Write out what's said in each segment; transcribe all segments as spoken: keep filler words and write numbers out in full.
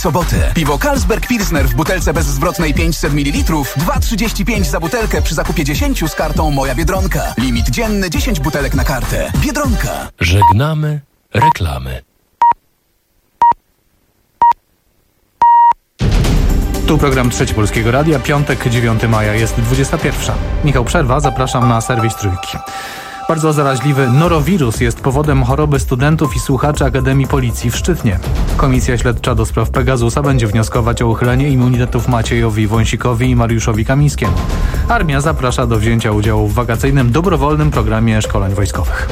soboty. Piwo Carlsberg Pilsner w butelce bezzwrotnej pięćset mililitrów, dwa trzydzieści pięć za butelkę przy zakupie dziesięć z kartą Moja Biedronka. Limit dzienny dziesięć butelek na kartę. Biedronka. Żegnamy reklamy. Tu program Trzeci Polskiego Radia, piątek, dziewiątego maja, jest dwudziesta pierwsza. Michał Przerwa, zapraszam na serwis Trójki. Bardzo zaraźliwy norowirus jest powodem choroby studentów i słuchaczy Akademii Policji w Szczytnie. Komisja Śledcza do spraw Pegasusa będzie wnioskować o uchylenie immunitetów Maciejowi Wąsikowi i Mariuszowi Kamińskiemu. Armia zaprasza do wzięcia udziału w wakacyjnym, dobrowolnym programie szkoleń wojskowych.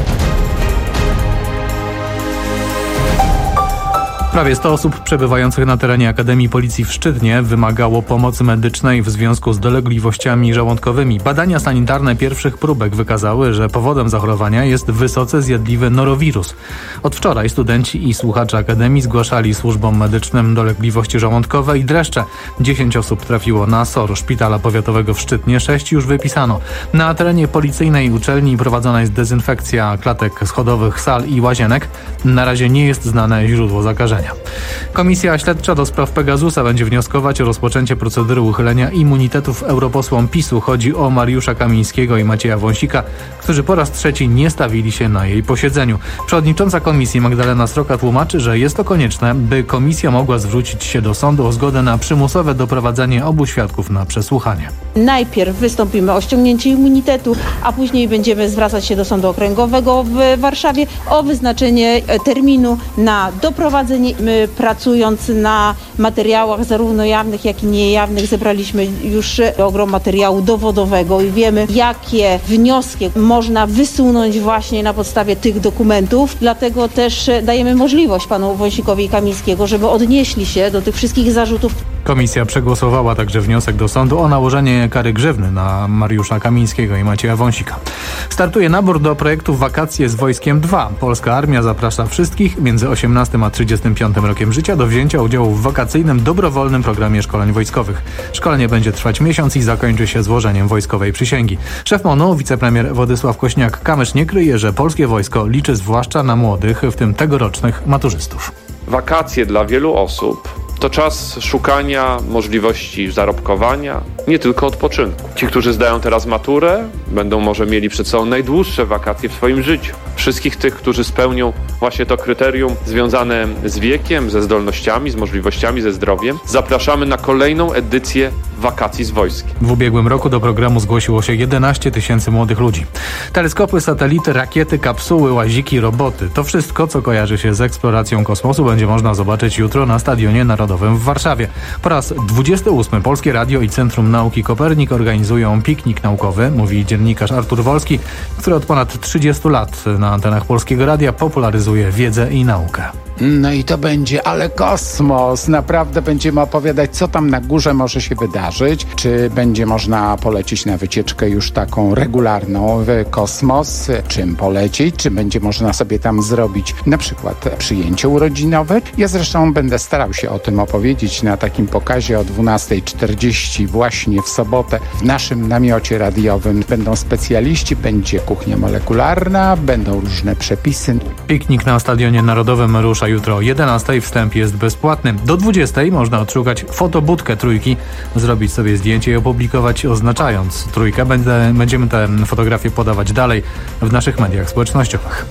Prawie sto osób przebywających na terenie Akademii Policji w Szczytnie wymagało pomocy medycznej w związku z dolegliwościami żołądkowymi. Badania sanitarne pierwszych próbek wykazały, że powodem zachorowania jest wysoce zjadliwy norowirus. Od wczoraj studenci i słuchacze Akademii zgłaszali służbom medycznym dolegliwości żołądkowe i dreszcze. dziesięć osób trafiło na S O R Szpitala Powiatowego w Szczytnie, sześć już wypisano. Na terenie policyjnej uczelni prowadzona jest dezynfekcja klatek schodowych, sal i łazienek. Na razie nie jest znane źródło zakażenia. Komisja Śledcza do spraw Pegasusa będzie wnioskować o rozpoczęcie procedury uchylenia immunitetów europosłom PiSu. Chodzi o Mariusza Kamińskiego i Macieja Wąsika, którzy po raz trzeci nie stawili się na jej posiedzeniu. Przewodnicząca komisji Magdalena Sroka tłumaczy, że jest to konieczne, by komisja mogła zwrócić się do sądu o zgodę na przymusowe doprowadzenie obu świadków na przesłuchanie. Najpierw wystąpimy o ściągnięcie immunitetu, a później będziemy zwracać się do Sądu Okręgowego w Warszawie o wyznaczenie terminu na doprowadzenie. My, pracując na materiałach zarówno jawnych, jak i niejawnych, zebraliśmy już ogrom materiału dowodowego i wiemy, jakie wnioski można wysunąć właśnie na podstawie tych dokumentów. Dlatego też dajemy możliwość panu Wąsikowi i Kamińskiego, żeby odnieśli się do tych wszystkich zarzutów. Komisja przegłosowała także wniosek do sądu o nałożenie kary grzywny na Mariusza Kamińskiego i Macieja Wąsika. Startuje nabór do projektu Wakacje z Wojskiem dwa. Polska Armia zaprasza wszystkich między osiemnastym a trzydziestym piątym rokiem życia do wzięcia udziału w wakacyjnym, dobrowolnym programie szkoleń wojskowych. Szkolenie będzie trwać miesiąc i zakończy się złożeniem wojskowej przysięgi. Szef M O N u, wicepremier Władysław Kośniak-Kamysz nie kryje, że polskie wojsko liczy zwłaszcza na młodych, w tym tegorocznych maturzystów. Wakacje dla wielu osób to czas szukania możliwości zarobkowania, nie tylko odpoczynku. Ci, którzy zdają teraz maturę, będą może mieli przed sobą najdłuższe wakacje w swoim życiu. Wszystkich tych, którzy spełnią właśnie to kryterium związane z wiekiem, ze zdolnościami, z możliwościami, ze zdrowiem, zapraszamy na kolejną edycję Wakacji z Wojskiem. W ubiegłym roku do programu zgłosiło się jedenaście tysięcy młodych ludzi. Teleskopy, satelity, rakiety, kapsuły, łaziki, roboty. To wszystko, co kojarzy się z eksploracją kosmosu, będzie można zobaczyć jutro na Stadionie Narodowym w Warszawie. Po raz dwudziesty ósmy Polskie Radio i Centrum Nauki Kopernik organizują piknik naukowy, mówi dziennikarz Artur Wolski, który od ponad trzydziestu lat na antenach Polskiego Radia popularyzuje wiedzę i naukę. No i to będzie, ale kosmos. Naprawdę będziemy opowiadać, co tam na górze może się wydarzyć. Czy będzie można polecieć na wycieczkę już taką regularną w kosmos? Czym polecieć? Czy będzie można sobie tam zrobić na przykład przyjęcie urodzinowe? Ja zresztą będę starał się o tym opowiedzieć na takim pokazie o dwunasta czterdzieści właśnie w sobotę w naszym namiocie radiowym. Będą specjaliści, będzie kuchnia molekularna, będą różne przepisy. Piknik na Stadionie Narodowym rusza jutro o jedenastej. Wstęp jest bezpłatny. Do dwudziestej można odszukać fotobudkę Trójki, zrobić sobie zdjęcie i opublikować, oznaczając Trójkę. Będę, będziemy te fotografie podawać dalej w naszych mediach społecznościowych.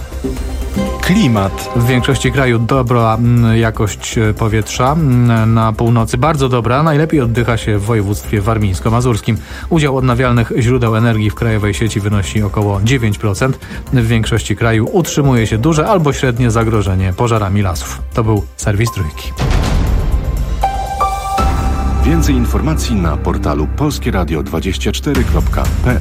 Klimat. W większości kraju dobra jakość powietrza, na północy bardzo dobra, najlepiej oddycha się w województwie warmińsko-mazurskim. Udział odnawialnych źródeł energii w krajowej sieci wynosi około dziewięć procent. W większości kraju utrzymuje się duże albo średnie zagrożenie pożarami lasów. To był serwis Trójki. Więcej informacji na portalu polskie radio dwadzieścia cztery kropka p l.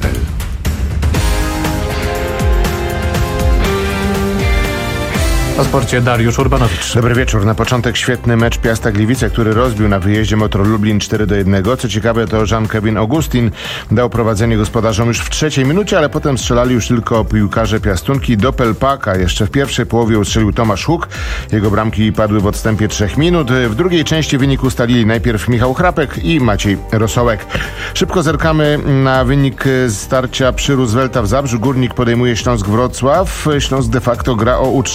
O sporcie Dariusz Urbanowicz. Dobry wieczór. Na początek świetny mecz Piasta Gliwice, który rozbił na wyjeździe Motor Lublin cztery do jednego. Co ciekawe, to Jean-Kevin Augustin dał prowadzenie gospodarzom już w trzeciej minucie, ale potem strzelali już tylko piłkarze Piastunki. Do Pelpaka jeszcze w pierwszej połowie ustrzelił Tomasz Huk. Jego bramki padły w odstępie trzech minut. W drugiej części wynik ustalili najpierw Michał Chrapek i Maciej Rosołek. Szybko zerkamy na wynik starcia przy Roosevelta w Zabrzu. Górnik podejmuje Śląsk Wrocław. Śląsk de facto gra o utrzymanie, ale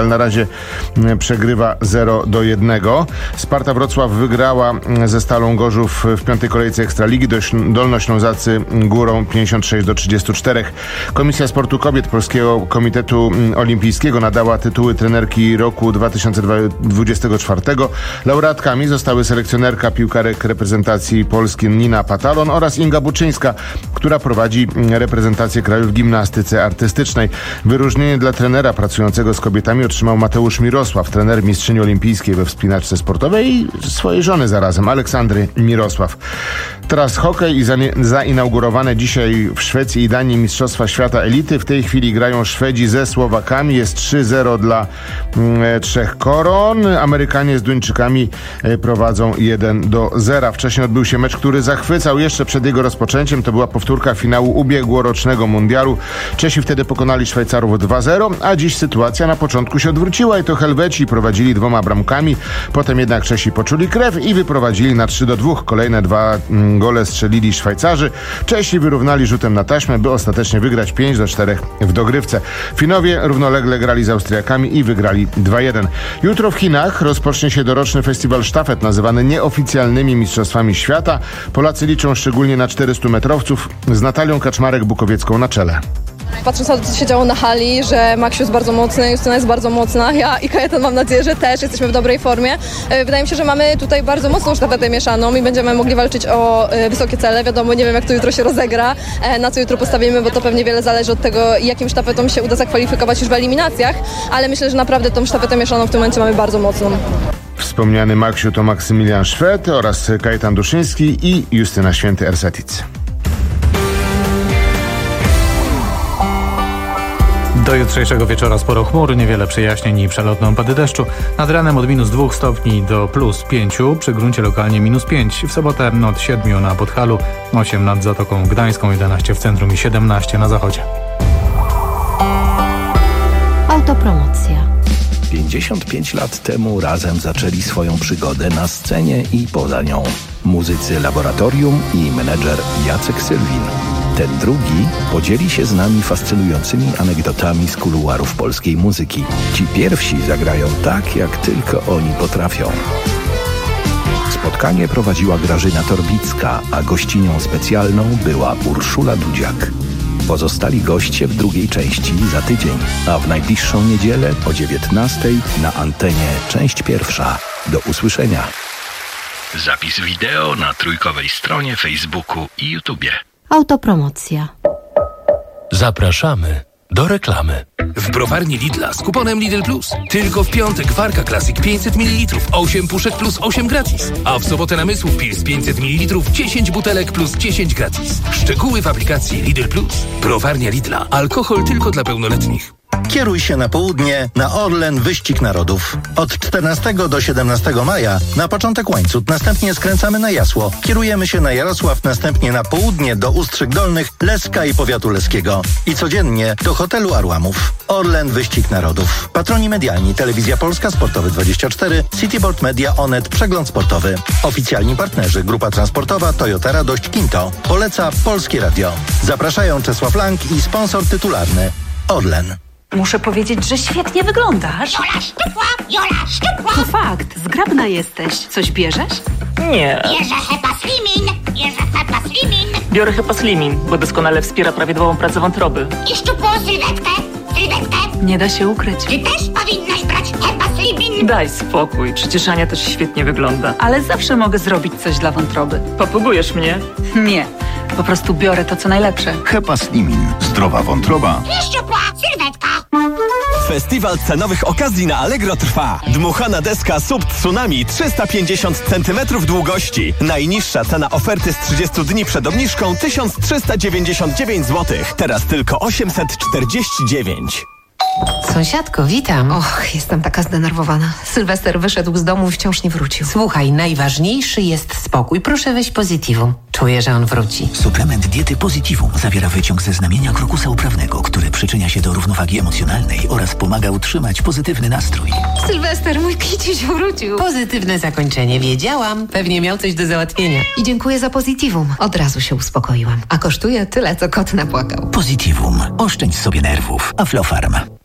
na razie przegrywa zero do jednego. Sparta Wrocław wygrała ze Stalą Gorzów w piątej kolejce Ekstraligi. Dolnoślązacy górą pięćdziesiąt sześć do trzydziestu czterech. Komisja Sportu Kobiet Polskiego Komitetu Olimpijskiego nadała tytuły trenerki roku dwa tysiące dwudziestego czwartego. Laureatkami zostały selekcjonerka piłkarek reprezentacji Polski Nina Patalon oraz Inga Buczyńska, która prowadzi reprezentację kraju w gimnastyce artystycznej. Wyróżnienie dla trenera pracującego z kobietami otrzymał Mateusz Mirosław, trener mistrzyni olimpijskiej we wspinaczce sportowej i swojej żony zarazem, Aleksandry Mirosław. Teraz hokej i zainaugurowane dzisiaj w Szwecji i Danii Mistrzostwa Świata Elity. W tej chwili grają Szwedzi ze Słowakami. Jest trzy zero dla mm, trzech koron. Amerykanie z Duńczykami e, prowadzą jeden do zera. Wcześniej odbył się mecz, który zachwycał jeszcze przed jego rozpoczęciem. To była powtórka finału ubiegłorocznego mundialu. Czesi wtedy pokonali Szwajcarów dwa zero, a dziś sytuacja na początku się odwróciła i to Helweci prowadzili dwoma bramkami. Potem jednak Czesi poczuli krew i wyprowadzili na trzy do dwóch. Kolejne dwa mm, gole strzelili Szwajcarzy. Czesi wyrównali rzutem na taśmę, by ostatecznie wygrać pięć do czterech w dogrywce. Finowie równolegle grali z Austriakami i wygrali dwa jeden. Jutro w Chinach rozpocznie się doroczny festiwal sztafet, nazywany nieoficjalnymi Mistrzostwami Świata. Polacy liczą szczególnie na czterystumetrowców z Natalią Kaczmarek-Bukowiecką na czele. Patrząc na to, co się działo na hali, że Maksiu jest bardzo mocny, Justyna jest bardzo mocna, ja i Kajetan mam nadzieję, że też jesteśmy w dobrej formie. Wydaje mi się, że mamy tutaj bardzo mocną sztafetę mieszaną i będziemy mogli walczyć o wysokie cele. Wiadomo, nie wiem, jak to jutro się rozegra, na co jutro postawimy, bo to pewnie wiele zależy od tego, jakim sztafetom się uda zakwalifikować już w eliminacjach, ale myślę, że naprawdę tą sztafetę mieszaną w tym momencie mamy bardzo mocną. Wspomniany Maksiu to Maksymilian Szwed oraz Kajetan Duszyński i Justyna Święty-Ersetic. Do jutrzejszego wieczora sporo chmur, niewiele przejaśnień i przelotne opady deszczu. Nad ranem od minus dwóch stopni do plus pięciu, przy gruncie lokalnie minus pięć. W sobotę od siedmiu na Podhalu, osiem nad Zatoką Gdańską, jedenaście w centrum i siedemnaście na zachodzie. Autopromocja. pięćdziesiąt pięć lat temu razem zaczęli swoją przygodę na scenie i poza nią. Muzycy Laboratorium i menedżer Jacek Sylwin. Ten drugi podzieli się z nami fascynującymi anegdotami z kuluarów polskiej muzyki. Ci pierwsi zagrają tak, jak tylko oni potrafią. Spotkanie prowadziła Grażyna Torbicka, a gościnią specjalną była Urszula Dudziak. Pozostali goście w drugiej części za tydzień, a w najbliższą niedzielę o dziewiętnastej na antenie część pierwsza. Do usłyszenia. Zapis wideo na trójkowej stronie Facebooku i YouTubie. Autopromocja. Zapraszamy do reklamy. W browarni Lidla z kuponem Lidl Plus. Tylko w piątek Warka Classic pięćset mililitrów, osiem puszek plus osiem gratis. A w sobotę namysłów Pils pięćset mililitrów, dziesięć butelek plus dziesięć gratis. Szczegóły w aplikacji Lidl Plus. Browarnia Lidla. Alkohol tylko dla pełnoletnich. Kieruj się na południe na Orlen Wyścig Narodów. Od czternastego do siedemnastego maja na początek Łańcut, następnie skręcamy na Jasło. Kierujemy się na Jarosław, następnie na południe do Ustrzyk Dolnych, Leska i powiatu leskiego. I codziennie do hotelu Arłamów. Orlen Wyścig Narodów. Patroni medialni: Telewizja Polska, Sportowy dwadzieścia cztery, Cityboard Media, Onet, Przegląd Sportowy. Oficjalni partnerzy: Grupa Transportowa, Toyota Radość, Kinto. Poleca Polskie Radio. Zapraszają Czesław Lang i sponsor tytularny Orlen. Muszę powiedzieć, że świetnie wyglądasz. Jola szczupła, Jola szczupła. To fakt, zgrabna jesteś. Coś bierzesz? Nie. Bierze Hepa Slimin, bierze Hepa Slimin. Biorę Hepa Slimin, bo doskonale wspiera prawidłową pracę wątroby. I szczupłą sylwetkę, sylwetkę. Nie da się ukryć. Ty też powinnaś brać Hepa Slimin. Daj spokój, przecież Ania też świetnie wygląda. Ale zawsze mogę zrobić coś dla wątroby. Popugujesz mnie? Nie, po prostu biorę to, co najlepsze. Hepa Slimin. Zdrowa wątroba. I szczupła sylwetka. Festiwal cenowych okazji na Allegro trwa. Dmuchana deska Sub Tsunami trzysta pięćdziesiąt centymetrów długości. Najniższa cena oferty z trzydziestu dni przed obniżką tysiąc trzysta dziewięćdziesiąt dziewięć złotych. Teraz tylko osiemset czterdzieści dziewięć. Sąsiadko, witam. Och, jestem taka zdenerwowana. Sylwester wyszedł z domu i wciąż nie wrócił. Słuchaj, najważniejszy jest spokój. Proszę weź Positivum. Czuję, że on wróci. Suplement diety Positivum zawiera wyciąg ze znamienia krokusa uprawnego, który przyczynia się do równowagi emocjonalnej oraz pomaga utrzymać pozytywny nastrój. Sylwester, mój kiciuś wrócił. Pozytywne zakończenie, wiedziałam. Pewnie miał coś do załatwienia. I dziękuję za Positivum. Od razu się uspokoiłam. A kosztuje tyle, co kot napłakał. Positivum. Oszczędź sobie nerwów. Aflofarm.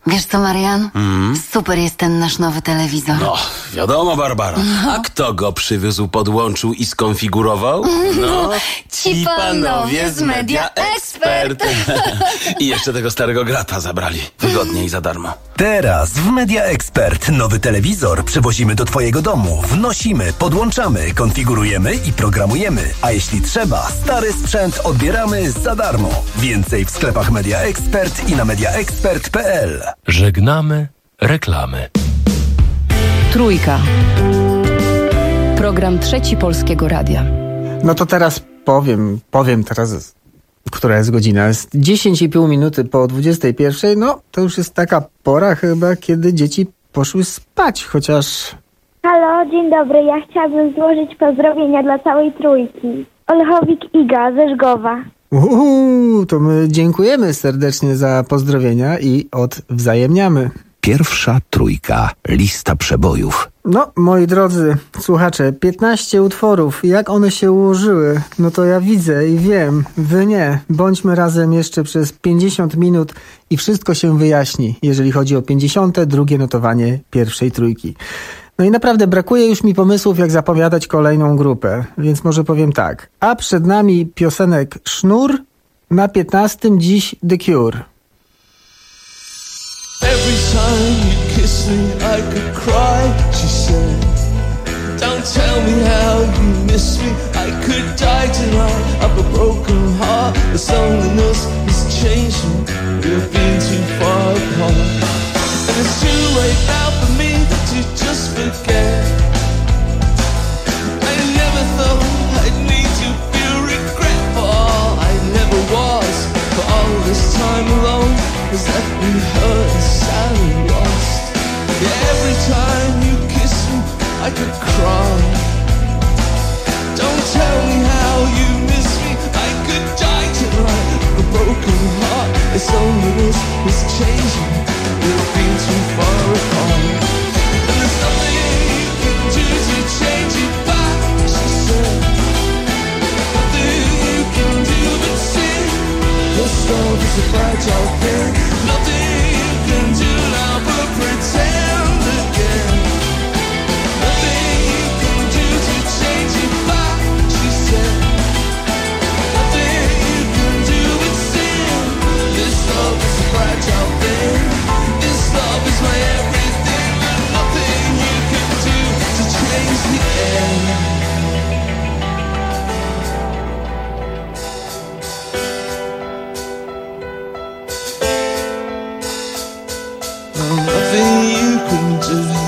Wiesz co, Marian? Mm. Super jest ten nasz nowy telewizor. No, wiadomo, Barbara. No. A kto go przywiózł, podłączył i skonfigurował? No, ci panowie z Media Expert. I jeszcze tego starego grata zabrali. Wygodnie i za darmo. Teraz w Media Expert nowy telewizor przywozimy do twojego domu. Wnosimy, podłączamy, konfigurujemy i programujemy. A jeśli trzeba, stary sprzęt odbieramy za darmo. Więcej w sklepach Media Expert i na mediaexpert kropka p l. Żegnamy reklamy. Trójka. Program Trzeci Polskiego Radia. No to teraz powiem, powiem teraz, która jest godzina. Jest dziesięć i pół minuty po dwudziestej pierwszej. No, to już jest taka pora chyba, kiedy dzieci poszły spać, chociaż... Halo, dzień dobry. Ja chciałabym złożyć pozdrowienia dla całej trójki. Olechowik Iga ze Żgowa. Uuu, to my dziękujemy serdecznie za pozdrowienia i odwzajemniamy. Pierwsza trójka. Lista przebojów. No, moi drodzy słuchacze, piętnaście utworów. Jak one się ułożyły? No to ja widzę i wiem. Wy nie. Bądźmy razem jeszcze przez pięćdziesiąt minut i wszystko się wyjaśni, jeżeli chodzi o pięćdziesiąte drugie notowanie pierwszej trójki. No i naprawdę brakuje już mi pomysłów, jak zapowiadać kolejną grupę, więc może powiem tak. A przed nami piosenek Sznur, na piętnastym dziś The Cure. Every time you kiss me, I could cry, she said. Don't tell me how you miss me, I could die tonight. I've a broken heart, the loneliness is changing. We've been too far apart, and it's too late now for me to just forget. I never thought I'd need to feel regret for all I never was. For all this time alone has left me hurt and sad and lost. Yeah, every time you kiss me, I could cry. Don't tell me how you miss me, I could die tonight. A broken heart, its loneliness is changing. We've been too far apart, and there's nothing you can do to change it back, she said. Nothing you can do but sin. This love is a fragile thing. Nothing you can do now but pretend again. Nothing you can do to change it back, she said. Nothing you can do but sin. This love is a fragile thing. This love is my everything, and nothing you can do to change the end. Nothing you can do.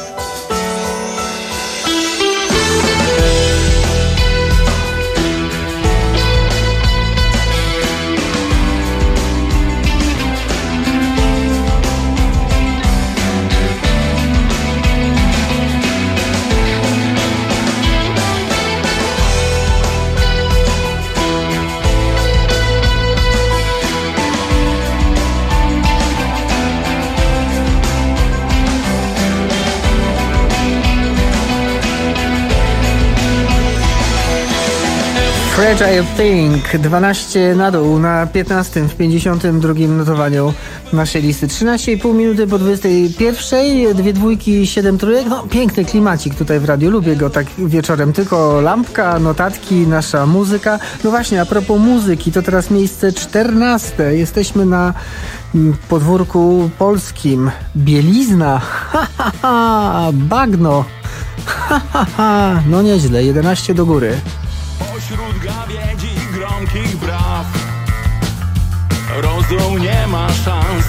Fragile Thing, dwanaście na dół na piętnastym w pięćdziesiątym drugim notowaniu naszej listy. trzynaście i pół minuty po dwudziestej pierwszej, dwie dwójki, siedem trójek. No piękny klimacik tutaj w radiu, lubię go tak wieczorem. Tylko lampka, notatki, nasza muzyka. No właśnie, a propos muzyki, to teraz miejsce czternaste. Jesteśmy na podwórku polskim. Bielizna, ha ha ha, bagno, ha ha ha. No nieźle, jedenaście do góry. Pośród gawiedzi gromkich braw rozum nie ma szans.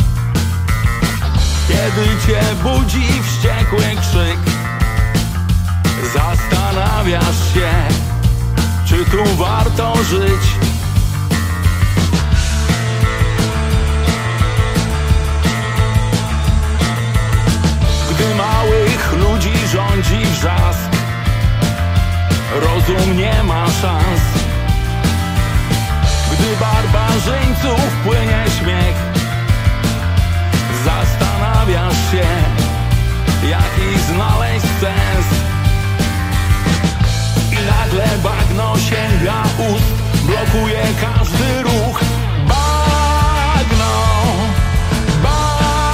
Kiedy cię budzi wściekły krzyk, zastanawiasz się, czy tu warto żyć. Gdy małych ludzi rządzi wrzask, rozum nie ma szans. Gdy barbarzyńców płynie śmiech, zastanawiasz się, jaki znaleźć sens. I nagle bagno sięga ust, blokuje każdy ruch. Bagno, bagno.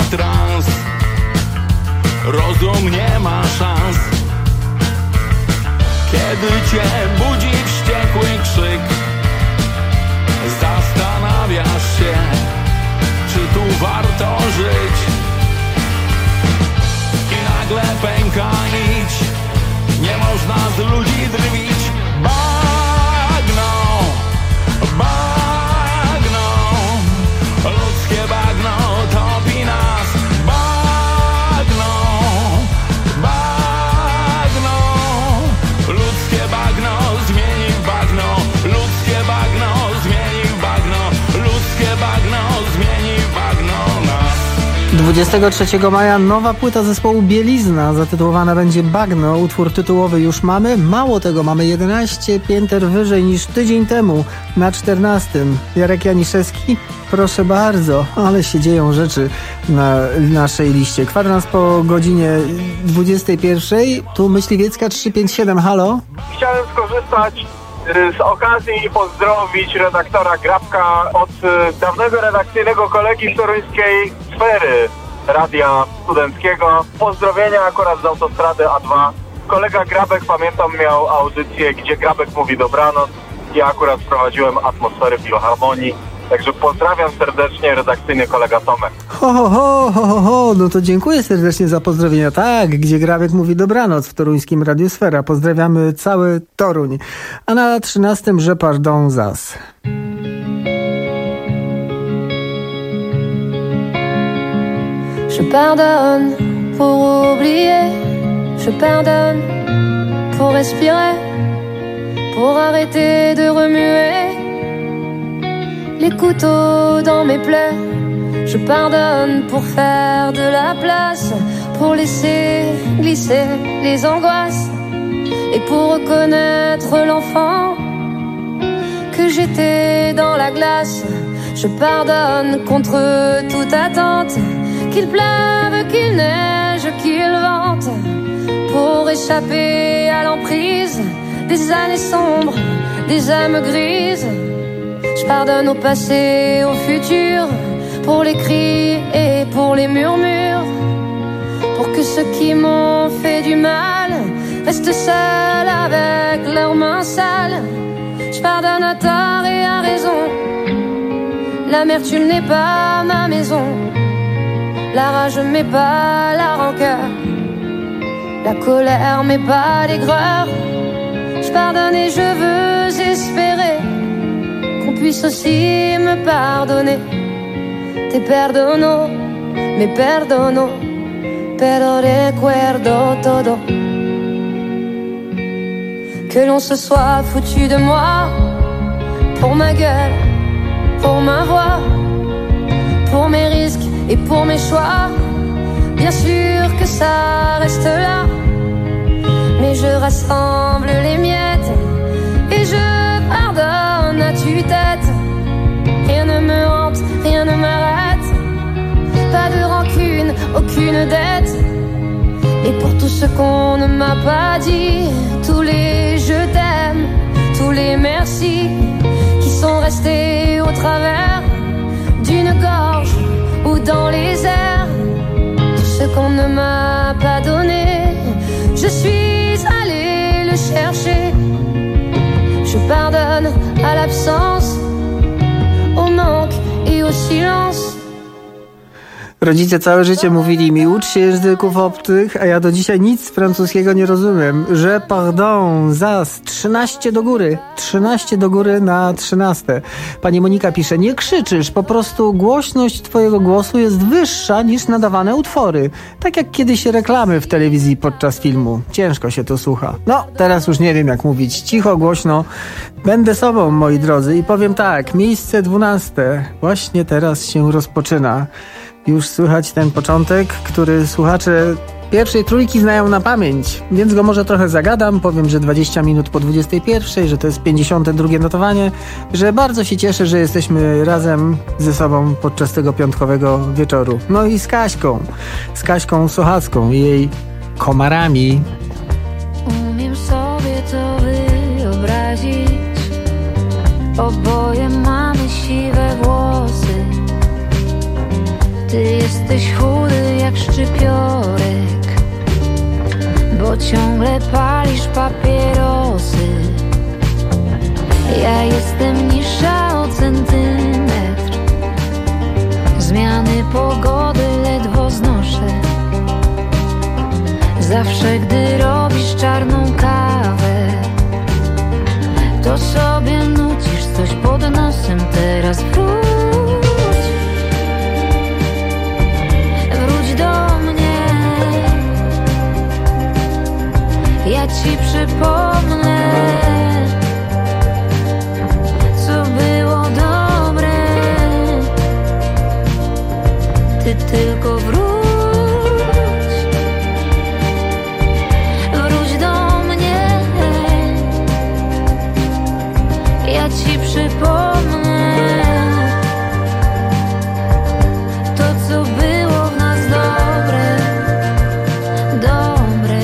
trans. Rozum nie ma szans. Kiedy cię budzi wściekły krzyk, zastanawiasz się, czy tu warto żyć. I nagle pęka nić, nie można z ludzi drwić. Bagno, bagno, ludzkie bagno topi nas. Bagno, bagno, ludzkie bagno zmieni w bagno. Ludzkie bagno zmieni w bagno. Ludzkie bagno zmieni w bagno nas. dwudziestego trzeciego maja nowa płyta zespołu Bielizna zatytułowana będzie Bagno. Utwór tytułowy już mamy. Mało tego, mamy jedenaście pięter wyżej niż tydzień temu na czternastym. Jarek Janiszewski, proszę bardzo, ale się dzieją rzeczy na naszej liście. Kwadrans po godzinie dwudziestej pierwszej. Tu Myśliwiecka trzysta pięćdziesiąt siedem. Halo? Chciałem skorzystać z okazji i pozdrowić redaktora Grabka od dawnego redakcyjnego kolegi z toruńskiej Sfery Radia Studenckiego. Pozdrowienia akurat z autostrady A dwa. Kolega Grabek, pamiętam, miał audycję, gdzie Grabek mówi dobranoc. Ja akurat prowadziłem atmosferę Filharmonii. Także pozdrawiam serdecznie, redakcyjny kolega Tomek. Ho, ho, ho, ho, ho, ho. No to dziękuję serdecznie za pozdrowienia. Tak, gdzie Grabek mówi dobranoc w toruńskim Radiu Sfera. Pozdrawiamy cały Toruń. A na trzynastym Je pardon zas. Je pardonne pour oublier, je pardonne pour respirer, pour arrêter de remuer les couteaux dans mes plaies. Je pardonne pour faire de la place, pour laisser glisser les angoisses et pour reconnaître l'enfant que j'étais dans la glace. Je pardonne contre toute attente, qu'il pleuve, qu'il neige, qu'il vente, pour échapper à l'emprise des années sombres, des âmes grises. Je pardonne au passé, au futur, pour les cris et pour les murmures, pour que ceux qui m'ont fait du mal restent seuls avec leurs mains sales. Je pardonne à tort et à raison, l'amertume n'est pas ma maison, la rage m'est pas la rancœur, la colère m'est pas l'aigreur. Je pardonne et je veux espérer qu'on puisse aussi me pardonner. Te perdono, me perdono, pero recuerdo todo. Que l'on se soit foutu de moi, pour ma gueule, pour ma voix, pour mes risques et pour mes choix. Bien sûr que ça reste là, mais je rassemble les miettes et je pardonne à tue-tête. Rien ne me hante, rien ne m'arrête, pas de rancune, aucune dette. Et pour tout ce qu'on ne m'a pas dit, tous les je t'aime, tous les merci qui sont restés au travers d'une gorge ou dans les airs, tout ce qu'on ne m'a pas donné, je suis allée le chercher. Je pardonne à l'absence, au manque i au silence. Rodzice całe życie mówili mi, ucz się języków obcych, a ja do dzisiaj nic z francuskiego nie rozumiem. Je pardon, zas, trzynaście do góry, trzynaście do góry na trzynaste. Pani Monika pisze, nie krzyczysz, po prostu głośność twojego głosu jest wyższa niż nadawane utwory. Tak jak kiedyś reklamy w telewizji podczas filmu. Ciężko się to słucha. No, teraz już nie wiem jak mówić. Cicho, głośno. Będę sobą, moi drodzy, i powiem tak, miejsce dwunaste właśnie teraz się rozpoczyna. Już słychać ten początek, który słuchacze pierwszej trójki znają na pamięć, więc go może trochę zagadam. Powiem, że dwadzieścia minut po dwudziestej pierwszej, że to jest pięćdziesiąte drugie notowanie, że bardzo się cieszę, że jesteśmy razem ze sobą podczas tego piątkowego wieczoru. No i z Kaśką, z Kaśką Sochacką i jej komarami. Umiem sobie to wyobrazić, oboje mamy siwe włosy. Ty jesteś Jesteś chudy jak szczypiorek, bo ciągle palisz papierosy. Ja jestem niższa o centymetr, zmiany pogody ledwo znoszę. Zawsze gdy robisz czarną kawę, to sobie nucisz coś pod nosem. Teraz wróć, wróć do mnie, ja ci przypomnę, co było dobre. Ty tylko wróć. Ci przypomnę to, co było w nas dobre, dobre.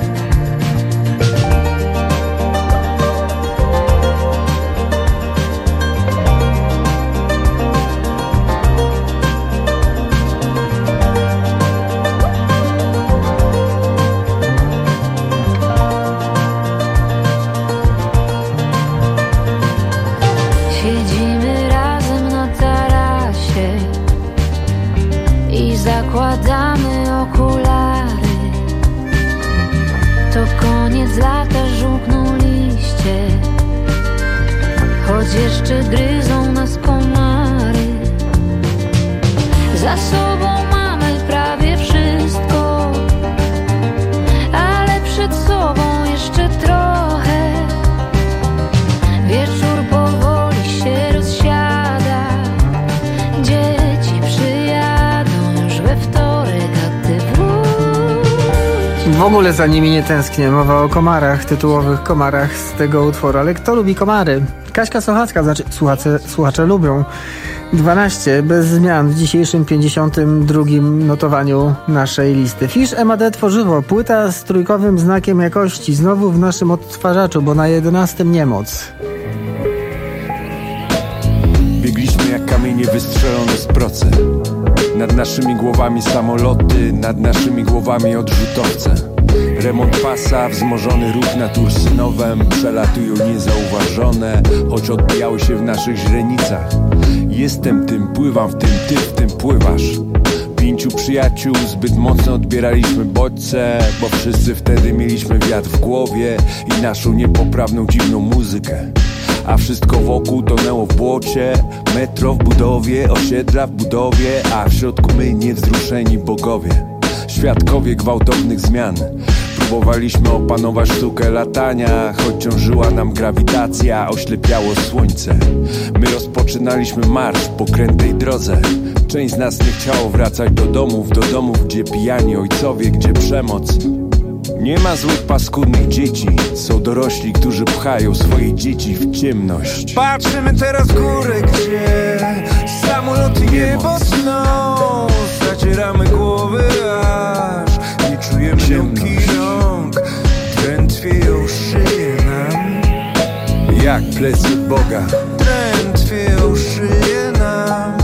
Siedzimy razem na tarasie i zakładamy okulary. To koniec lata, żółkną liście, choć jeszcze gryzą nas komary. Za sobą mamy prawie wszystko, ale przed sobą jeszcze trochę. Wieczór powoli się rozsiada, dzieci przyjadą już we wtorek, a ty wróć. W ogóle za nimi nie tęsknię. Mowa o komarach, tytułowych komarach z tego utworu. Ale kto lubi komary? Kaśka Sochacka, znaczy słuchacze, słuchacze lubią. dwanaście bez zmian w dzisiejszym pięćdziesiątym drugim notowaniu naszej listy. Fisz M A D Tworzywo, płyta z trójkowym znakiem jakości. Znowu w naszym odtwarzaczu, bo na jedenastym niemoc. Biegliśmy jak kamienie wystrzelone z procy. Nad naszymi głowami samoloty, nad naszymi głowami odrzutowce. Remont pasa, wzmożony ruch nad Ursynowem, przelatują niezauważone, choć odbijały się w naszych źrenicach. Jestem tym, pływam w tym, ty w tym pływasz. Pięciu przyjaciół, zbyt mocno odbieraliśmy bodźce, bo wszyscy wtedy mieliśmy wiatr w głowie i naszą niepoprawną, dziwną muzykę. A wszystko wokół tonęło w błocie, metro w budowie, osiedla w budowie, a w środku my niewzruszeni bogowie, świadkowie gwałtownych zmian. Próbowaliśmy opanować sztukę latania, choć ciążyła nam grawitacja, oślepiało słońce. My rozpoczynaliśmy marsz po krętej drodze. Część z nas nie chciało wracać do domów, do domów, gdzie pijani ojcowie, gdzie przemoc. Nie ma złych, paskudnych dzieci, są dorośli, którzy pchają swoje dzieci w ciemność. Patrzymy teraz w górę, gdzie samoloty niebo sną. Zacieramy głowy, aż nie czujemy nóg i rąk. Drętwieją szyje nam jak plecy Boga. Drętwieją szyje nam.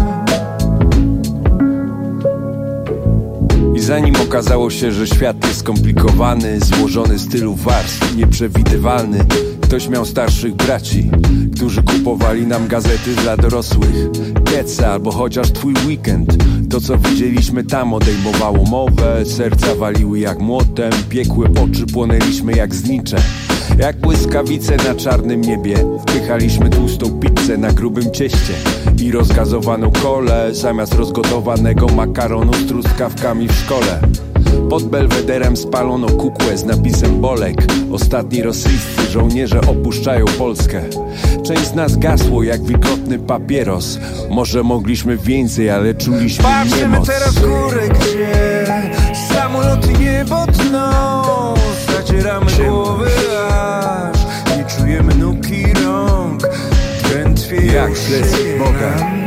I zanim okazało się, że świat jest skomplikowany, złożony z tylu warstw, nieprzewidywalny, ktoś miał starszych braci, którzy kupowali nam gazety dla dorosłych, Kece albo chociaż Twój weekend. To co widzieliśmy tam odejmowało mowę, serca waliły jak młotem, piekłe oczy płonęliśmy jak znicze. Jak błyskawice na czarnym niebie, wpychaliśmy tłustą pizzę na grubym cieście i rozgazowaną kolę zamiast rozgotowanego makaronu z truskawkami w szkole. Pod Belwederem spalono kukłę z napisem Bolek. Ostatni rosyjscy żołnierze opuszczają Polskę. Część z nas gasło jak wilgotny papieros. Może mogliśmy więcej, ale czuliśmy Patrzymy niemoc. teraz w górę, gdzie samoloty niebo tną. Zacieramy głowy, aż nie czujemy nóg i rąk. Drętwieją jak plecy Boga. nam.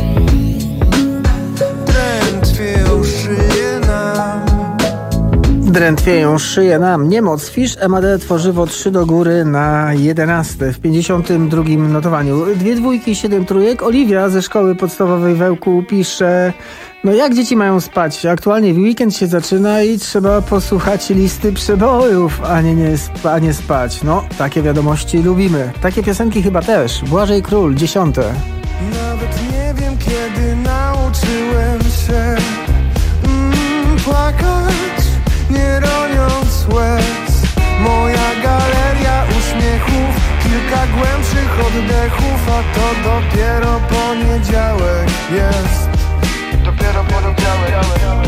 Drętwieją szyje nam. Drętwieją szyję nam niemoc. Fisz M A D tworzywo trzy do góry na jedenaste w pięćdziesiątym drugim notowaniu. Dwie dwójki, siedem trójek. Oliwia ze szkoły podstawowej w Ełku pisze: no jak dzieci mają spać? Aktualnie weekend się zaczyna i trzeba posłuchać listy przebojów, a nie, nie, sp- a nie spać. No, takie wiadomości lubimy. Takie piosenki chyba też. Błażej Król, dziesiąte. Nawet nie wiem, kiedy nauczyłem się mm, płakać, nie roniąc łez. Moja galeria uśmiechów, kilka głębszych oddechów, a to dopiero poniedziałek jest. Dopiero poniedziałek.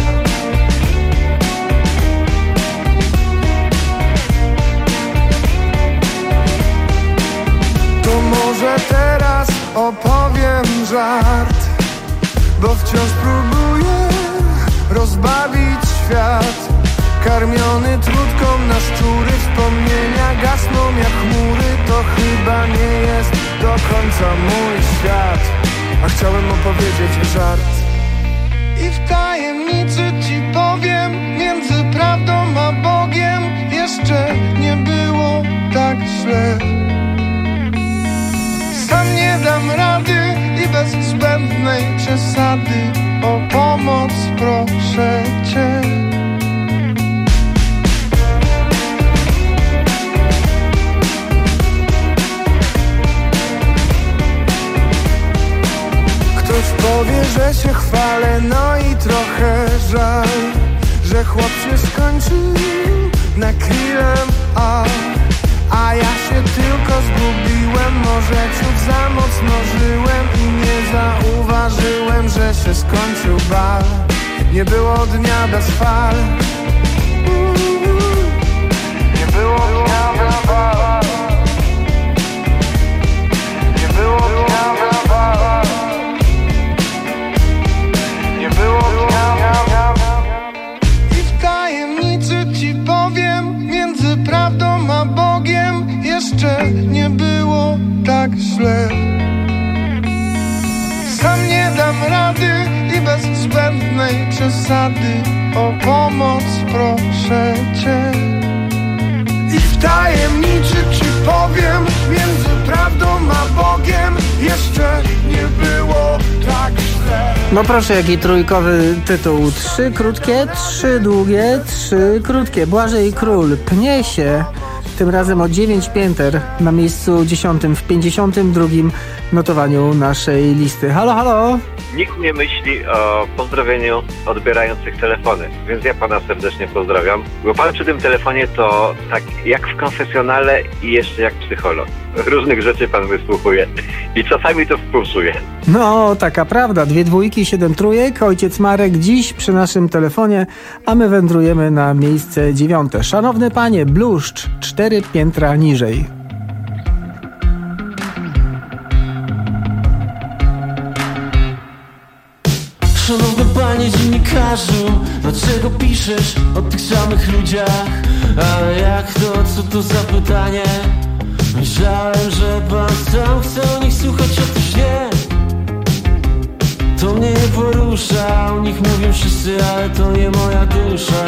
To może teraz opowiem żart, bo wciąż próbuję rozbawić świat. Karmiony trutką na szczury, wspomnienia gasną jak chmury. To chyba nie jest do końca mój świat, a chciałem opowiedzieć żart. I w tajemnicy ci powiem, między prawdą a Bogiem jeszcze nie było tak źle. Sam nie dam rady i bez zbędnej przesady o pomoc proszę cię. Ktoś powie, że się chwalę, no i trochę żal, że chłop się skończył na krillem, a A ja się tylko zgubiłem, może ciut za mocno żyłem i nie zauważyłem, że się skończył bal. Nie było dnia bez fal. Nie było dnia bez fal. Nie było dnia bez fal. Nie było dnia bez fal. I w tajemnicy ci powiem, między prawdą a Bogiem jeszcze nie było tak źle. Sam nie dam rady i bez zbędnej przesady o pomoc proszę cię. I w tajemnicy ci powiem, między prawdą a Bogiem jeszcze nie było tak źle. No proszę, jaki trójkowy tytuł. Trzy krótkie, trzy długie, trzy krótkie. Błażej Król pnie się tym razem o dziewięć pięter na miejscu dziesiątym w pięćdziesiątym drugim notowaniu naszej listy. Halo, halo! Nikt nie myśli o pozdrowieniu odbierających telefony, więc ja pana serdecznie pozdrawiam. Bo pan przy tym telefonie to tak jak w konfesjonale i jeszcze jak psycholog. Różnych rzeczy pan wysłuchuje i czasami to wkursuje. No, taka prawda. Dwie dwójki, siedem trójek. Ojciec Marek dziś przy naszym telefonie, a my wędrujemy na miejsce dziewiąte. Szanowny panie, bluszcz, cztery piętra niżej. Szanowny panie dziennikarzu, dlaczego piszesz o tych samych ludziach? Ale jak to, co to za pytanie? Myślałem, że pan sam chce o nich słuchać, otóż nie. To mnie nie porusza, o nich mówią wszyscy, ale to nie moja dusza.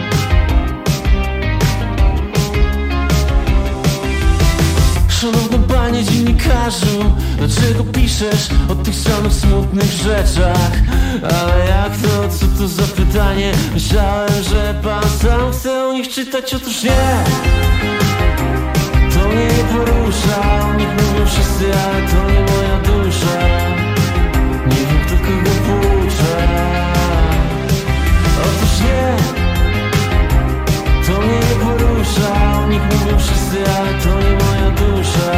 Szanowny panie dziennikarzu, dlaczego piszesz o tych samych smutnych rzeczach? Ale jak to, co to za pytanie? Myślałem, że pan sam chce o nich czytać, otóż nie. To mnie nie porusza, o nich mówią wszyscy, ale to nie moja dusza. Nie wiem, kto kogo poucza. Otóż nie. To mnie nie porusza, o nich mówią wszyscy, ale to nie moja dusza.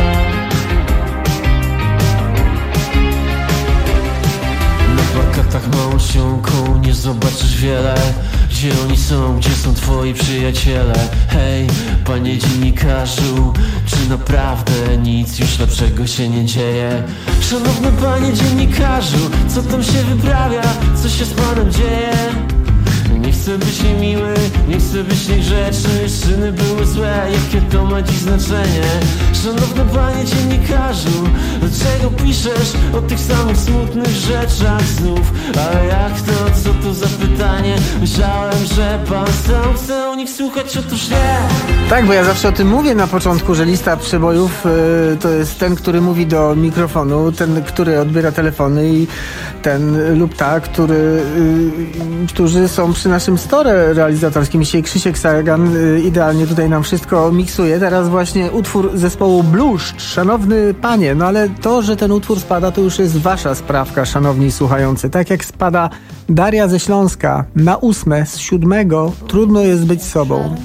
Na plakatach małą ściągą nie zobaczysz wiele. Gdzie oni są, gdzie są twoi przyjaciele? Hej, panie dziennikarzu, czy naprawdę nic już lepszego się nie dzieje? Szanowny panie dziennikarzu, co tam się wyprawia? Co się z panem dzieje? Nie chcę być niemiły, nie chcę być niegrzeczny. Czyny były złe, jakie to ma dziś znaczenie? Szanowny panie dziennikarzu, dlaczego piszesz o tych samych smutnych rzeczach znów? Ale jak to, co to za pytanie? Myślałem, że pan sam chce o nich słuchać, otóż nie. Tak, bo ja zawsze o tym mówię na początku, że lista przebojów y, to jest ten, który mówi do mikrofonu, ten, który odbiera telefony i ten lub ta, który, y, którzy są przy naszym stole realizatorskim. Dzisiaj Krzysiek Sagan y, idealnie tutaj nam wszystko miksuje. Teraz właśnie utwór zespołu Bluszcz. Szanowny panie, no ale to, że ten utwór spada, to już jest wasza sprawka, szanowni słuchający. Tak jak spada Daria ze Śląska na ósme z siódmego, trudno jest być sobą.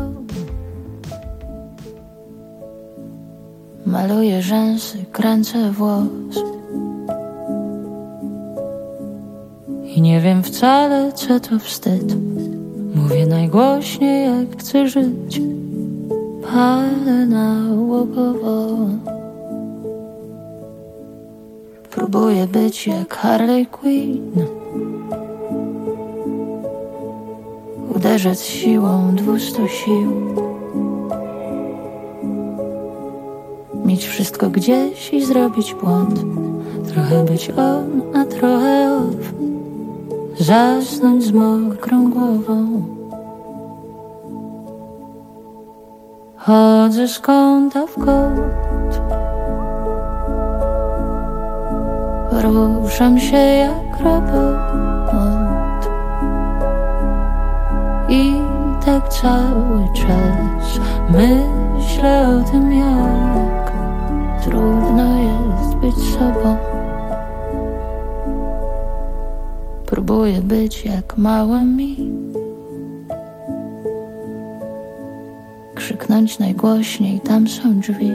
Maluję rzęsy, kręcę włos i nie wiem wcale, co to wstyd. Mówię najgłośniej, jak chcę żyć. Palę nałogowo. Próbuję być jak Harley Quinn, uderzać siłą dwustu sił, mieć wszystko gdzieś i zrobić błąd. Trochę być on, a trochę off. Zasnąć z mokrą głową. Chodzę z kąta w kąt, ruszam się jak robot i tak cały czas myślę o tym, jak trudno jest być sobą. Próbuję być jak mała mi, krzyknąć najgłośniej, tam są drzwi.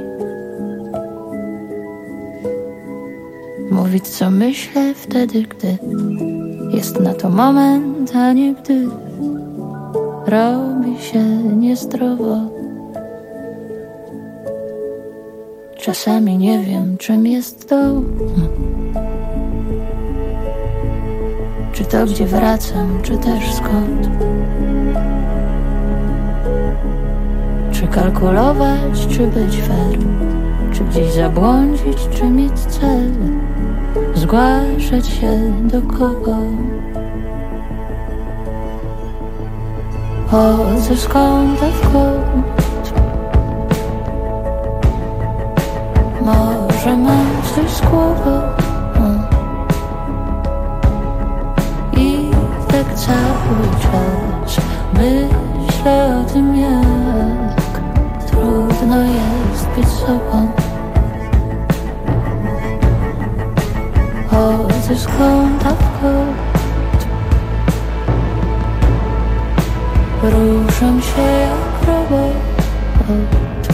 Mówić co myślę wtedy, gdy jest na to moment, a nie gdy robi się niezdrowo. Czasami nie wiem, czym jest dom, czy to, gdzie wracam, czy też skąd. Czy kalkulować, czy być fair, czy gdzieś zabłądzić, czy mieć cel, zgłaszać się do kogo. Chodzę z kąta w kąt, może mam coś z głową i tak cały czas myślę o tym, jak trudno jest być sobą. Chodzę z kąta w kąt, ruszam się jak robot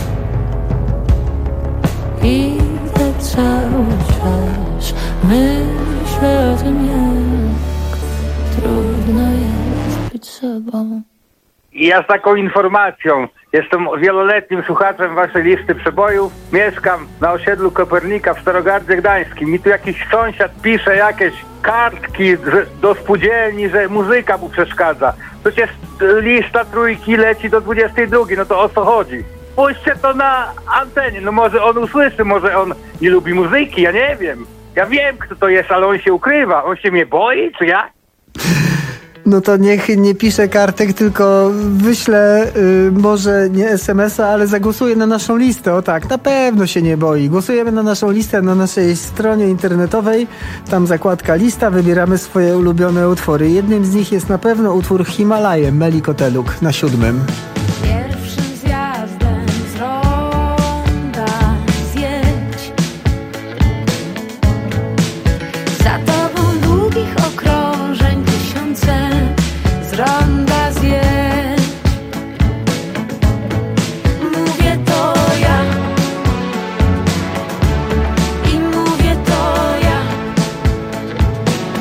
i tak cały czas myślę o tym, jak trudno jest być sobą. I ja z taką informacją. Jestem wieloletnim słuchaczem waszej listy przebojów. Mieszkam na osiedlu Kopernika w Starogardzie Gdańskim. I tu jakiś sąsiad pisze jakieś kartki do spółdzielni, że muzyka mu przeszkadza. Przecież lista trójki leci do dwudziestej drugiej. No to o co chodzi? Puśćcie to na antenie. No może on usłyszy, może on nie lubi muzyki, ja nie wiem. Ja wiem, kto to jest, ale on się ukrywa. On się mnie boi, czy ja? No to niech nie pisze kartek, tylko wyśle y, może nie es em es a, ale zagłosuje na naszą listę. O tak, na pewno się nie boi. Głosujemy na naszą listę na naszej stronie internetowej. Tam zakładka lista, wybieramy swoje ulubione utwory. Jednym z nich jest na pewno utwór Himalaje, Meli Koteluk na siódmym. Pierwszym zjazdem z ronda zjedź. Za tobą długich okrążeń tysiące z ronda zjedź. Mówię to ja i mówię to ja.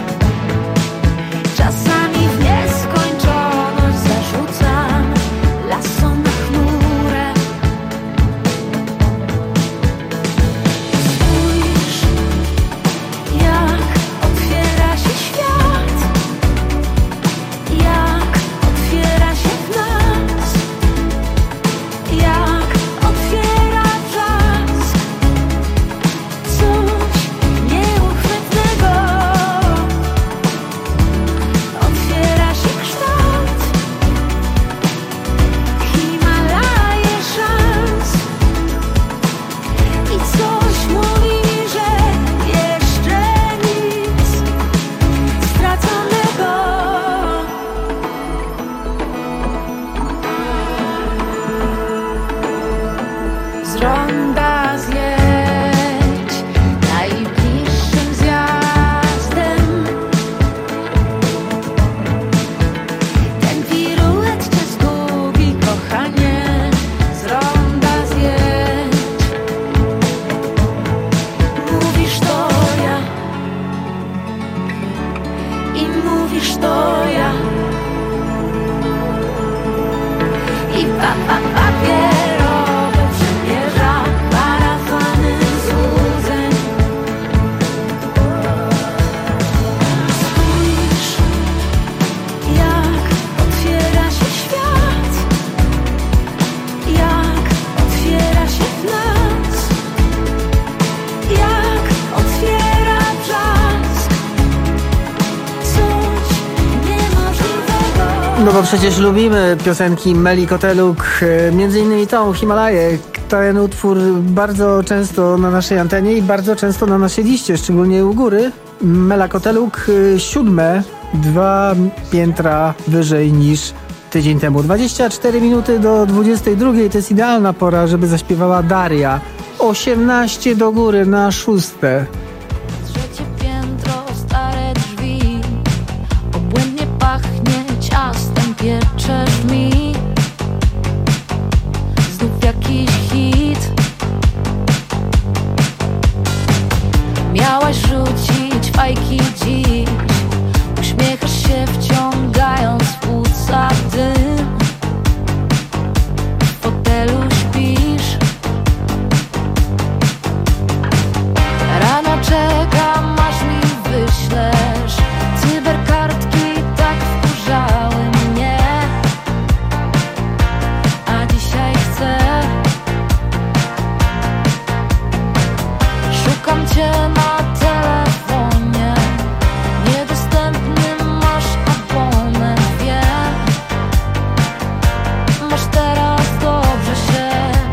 Czasami w nieskończoność zarzucam Papierowe przymierza, parafany złudzeń. Spójrz, jak otwiera się świat, jak otwiera się w nas, jak otwiera brzask. Coś niemożliwego. No bo przecież lubimy piosenki Meli Koteluk, między innymi tą Himalaję. Ten utwór bardzo często na naszej antenie i bardzo często na naszej liście, szczególnie u góry. Mela Koteluk siódme, dwa piętra wyżej niż tydzień temu. dwadzieścia cztery minuty do dwudziestej drugiej to jest idealna pora, żeby zaśpiewała Daria. osiemnaście do góry na szóste. Trzecie piętro, stare drzwi, obłędnie pachnie ciastem, pieczesz mi. Znów jakiś hit. Miałaś rzucić fajki dziś. Uśmiechasz się, wciągając w płuca dym. W fotelu śpisz. Rano czekam, aż mi wyślesz cyberkartki, tak wkurzały mnie. A dzisiaj chcę. Szukam cię na telefonie, niedostępny masz abonent, wiem. Masz teraz dobrze się.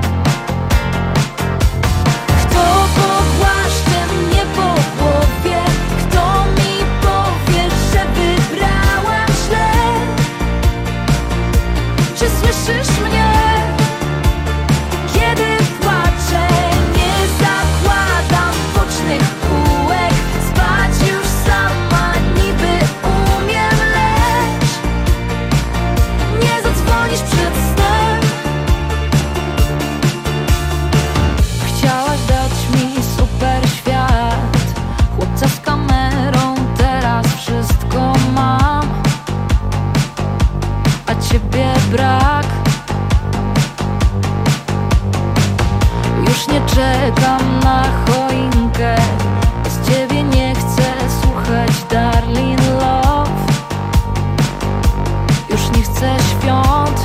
Kto pogłaszcze mnie po głowie? Kto mi powie, że wybrałam źle? Czy słyszysz mnie? Kiedy płaczę, nie zakładam bocznych kółek. Spać już sama niby umiem, lecz nie zadzwonisz przed snem. Chciałaś dać mi super świat, chłopca z kamerą, teraz wszystko mam, a ciebie brak. Już nie czekam na choinkę, z ciebie nie chcę słuchać Darling Love. Już nie chcę świąt.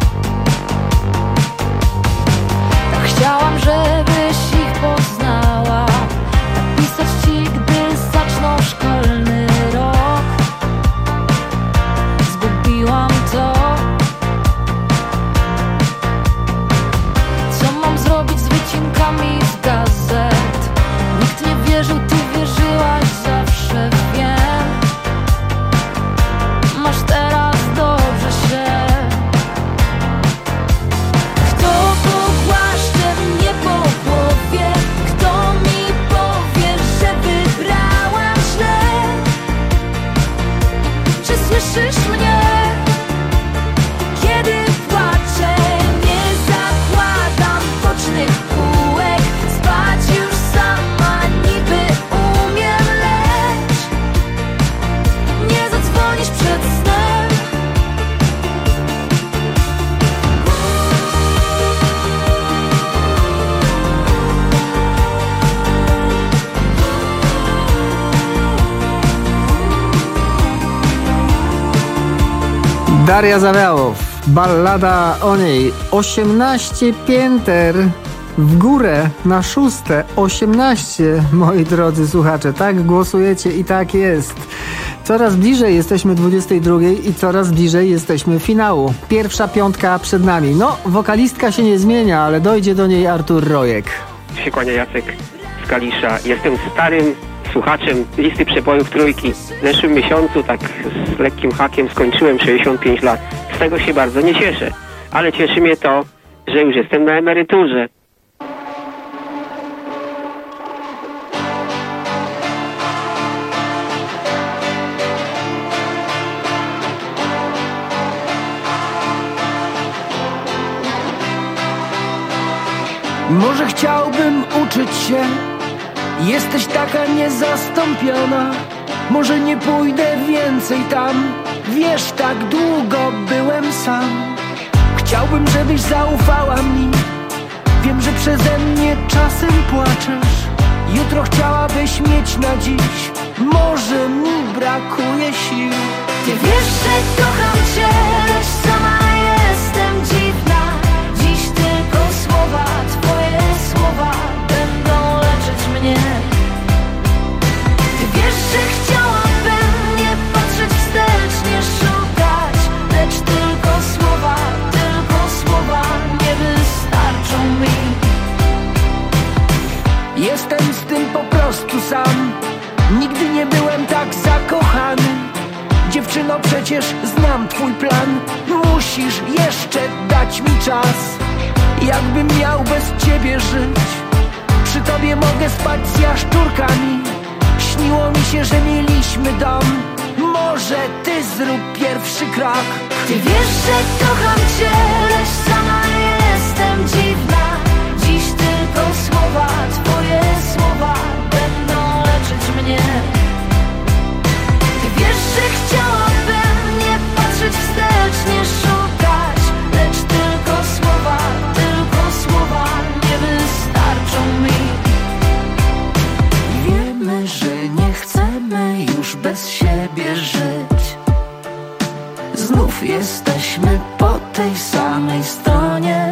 Tak chciałam, żebyś ich poznała, napisać ci, gdy zaczną szkolny rok. Zgubiłam to. Co mam zrobić z wycinkami z gazet? Nikt nie wierzył, ty wierzyłaś zawsze, wiem. Masz teraz dobrze się. Kto pogłaszcze mnie po głowie? Kto mi powie, że wybrałam źle? Czy słyszysz mnie? Kiedy płaczę, nie zakładam bocznych kółek. Spać już sama niby umiem, lecz nie zadzwonisz przed snem. Daria Zawiałow, ballada o niej. osiemnaście pięter w górę na szóste. osiemnaście, moi drodzy słuchacze. Tak głosujecie i tak jest. Coraz bliżej jesteśmy dwudziestej drugiej i coraz bliżej jesteśmy finału. Pierwsza piątka przed nami. No, wokalistka się nie zmienia, ale dojdzie do niej Artur Rojek. Się kłania Jacek z Kalisza. Jestem starym słuchaczem listy przebojów trójki. W zeszłym miesiącu, tak z lekkim hakiem, skończyłem sześćdziesiąt pięć lat. Z tego się bardzo nie cieszę, ale cieszy mnie to, że już jestem na emeryturze. Może chciałbym uczyć się, jesteś taka niezastąpiona. Może nie pójdę więcej tam, wiesz, tak długo byłem sam. Chciałbym, żebyś zaufała mi. Wiem, że przeze mnie czasem płaczesz. Jutro chciałabyś mieć na dziś. Może mi brakuje sił. Ty wiesz, że kocham cię, lecz sama jestem dziwna. Dziś tylko słowa, twoje słowa będą leczyć mnie. Ty wiesz, że chciałabym nie patrzeć wstecz, nie szukać, lecz tylko słowa, tylko słowa nie wystarczą mi. Jestem z tym po prostu sam. Nigdy nie byłem tak zakochany. Dziewczyno, przecież znam twój plan. Musisz jeszcze dać mi czas. Jakbym miał bez ciebie żyć. Przy tobie mogę spać z jaszczurkami. Śniło mi się, że mieliśmy dom. Może ty zrób pierwszy krok. Ty wiesz, że kocham cię, lecz sama jestem dziwna. Dziś tylko słowa, twoje słowa będą leczyć mnie. Ty wiesz, że chciałabym nie patrzeć wstecz, nie szukać, lecz tylko słowa, tylko słowa nie wystarczą mi. Wiemy, że nie chcemy już bez siebie żyć. Znów jesteśmy po tej samej stronie.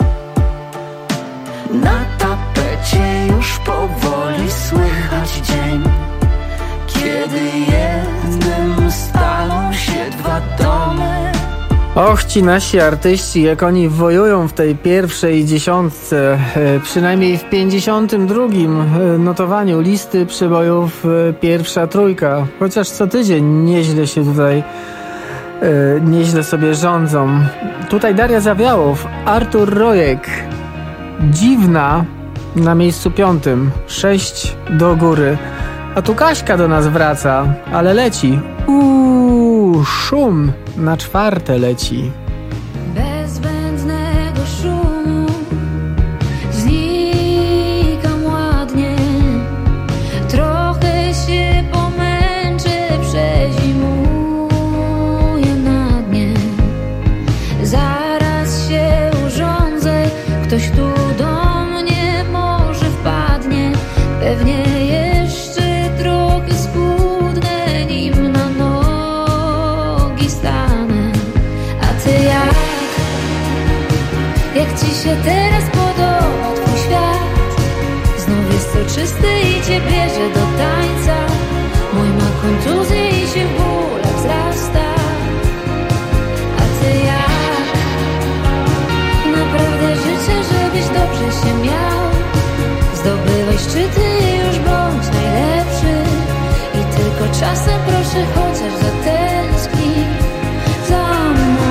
Na tapecie już powoli słychać dzień, kiedy jednym staną się dwa domy. Och, ci nasi artyści, jak oni wojują w tej pierwszej dziesiątce, e, przynajmniej w pięćdziesiątym drugim notowaniu listy przebojów, e, pierwsza trójka. Chociaż co tydzień nieźle się tutaj, e, nieźle sobie rządzą. Tutaj Daria Zawiałow, Artur Rojek, Dziwna na miejscu piątym, sześć do góry. A tu Kaśka do nas wraca, ale leci. Uuu, Szum na czwarte leci. Bez zbędnego szumu znikam ładnie. Trochę się pomęczę, przezimuję na dnie. Zaraz się urządzę, ktoś tu do mnie może wpadnie. Pewnie jeszcze trochę schudnę, nim na nogi stanę. A ty jak? Jak ci się teraz podoba twój świat? Znów jest soczysty i cię bierze do tańca. Mój ma kontuzję i się w bólach wzrasta. A ty jak? Naprawdę życzę, żebyś dobrze się miał. Zdobywaj szczyty i już bądź najlepszy. I tylko czasem proszę chociaż zatęsknij za mną.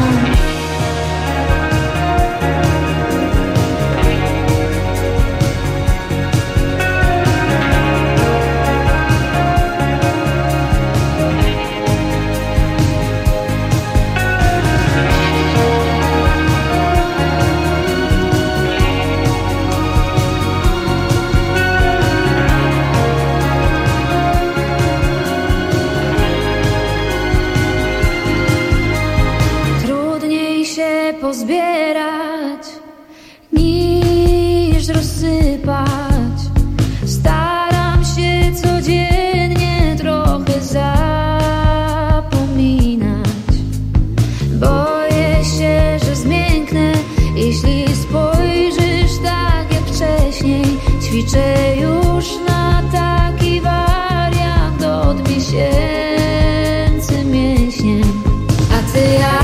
Pozbierać niż rozsypać. Staram się codziennie trochę zapominać. Boję się, że zmięknę, jeśli spojrzysz tak jak wcześniej. Ćwiczę już na taki wariant od miesięcy mięśniem. A ty jak?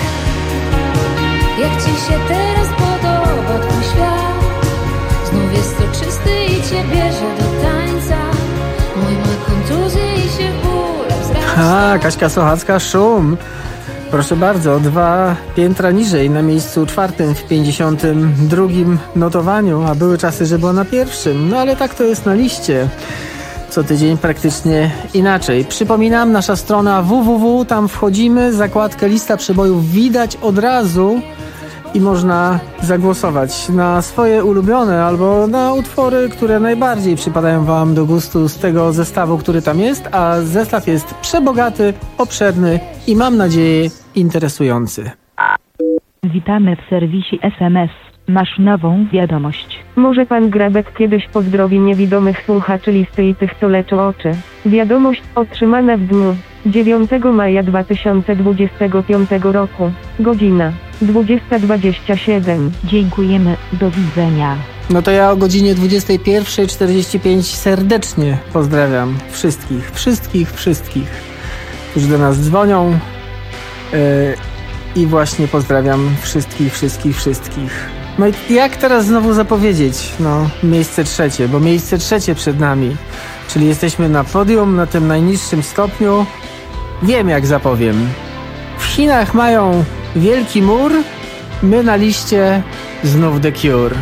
Jak ci się teraz podoba twój świat? Znów jest soczysty i cię bierze do tańca. Mój ma kontuzję i się w bólach wzrasta. A, Kaśka Sochacka, Szum. Proszę bardzo, dwa piętra niżej, na miejscu czwartym w pięćdziesiątym drugim notowaniu, a były czasy, że była na pierwszym. No ale tak to jest na liście. Co tydzień praktycznie inaczej. Przypominam, nasza strona www, tam wchodzimy, zakładkę lista przebojów widać od razu i można zagłosować na swoje ulubione albo na utwory, które najbardziej przypadają wam do gustu z tego zestawu, który tam jest, a zestaw jest przebogaty, obszerny i mam nadzieję interesujący. Witamy w serwisie S M S. Masz nową wiadomość. Może pan Grabek kiedyś pozdrowi niewidomych słuchaczy listy i tych, co leczą oczy. Wiadomość otrzymana w dniu dziewiątego maja dwa tysiące dwudziestego piątego roku. Godzina dwudziesta dwadzieścia siedem. Dziękujemy. Do widzenia. No to ja o godzinie dwudziestej pierwszej czterdzieści pięć serdecznie pozdrawiam wszystkich, wszystkich, wszystkich, którzy do nas dzwonią yy, i właśnie pozdrawiam wszystkich, wszystkich, wszystkich. No i jak teraz znowu zapowiedzieć? No, miejsce trzecie, bo miejsce trzecie przed nami, czyli jesteśmy na podium, na tym najniższym stopniu. Wiem, jak zapowiem. W Chinach mają wielki mur, my na liście znów The Cure.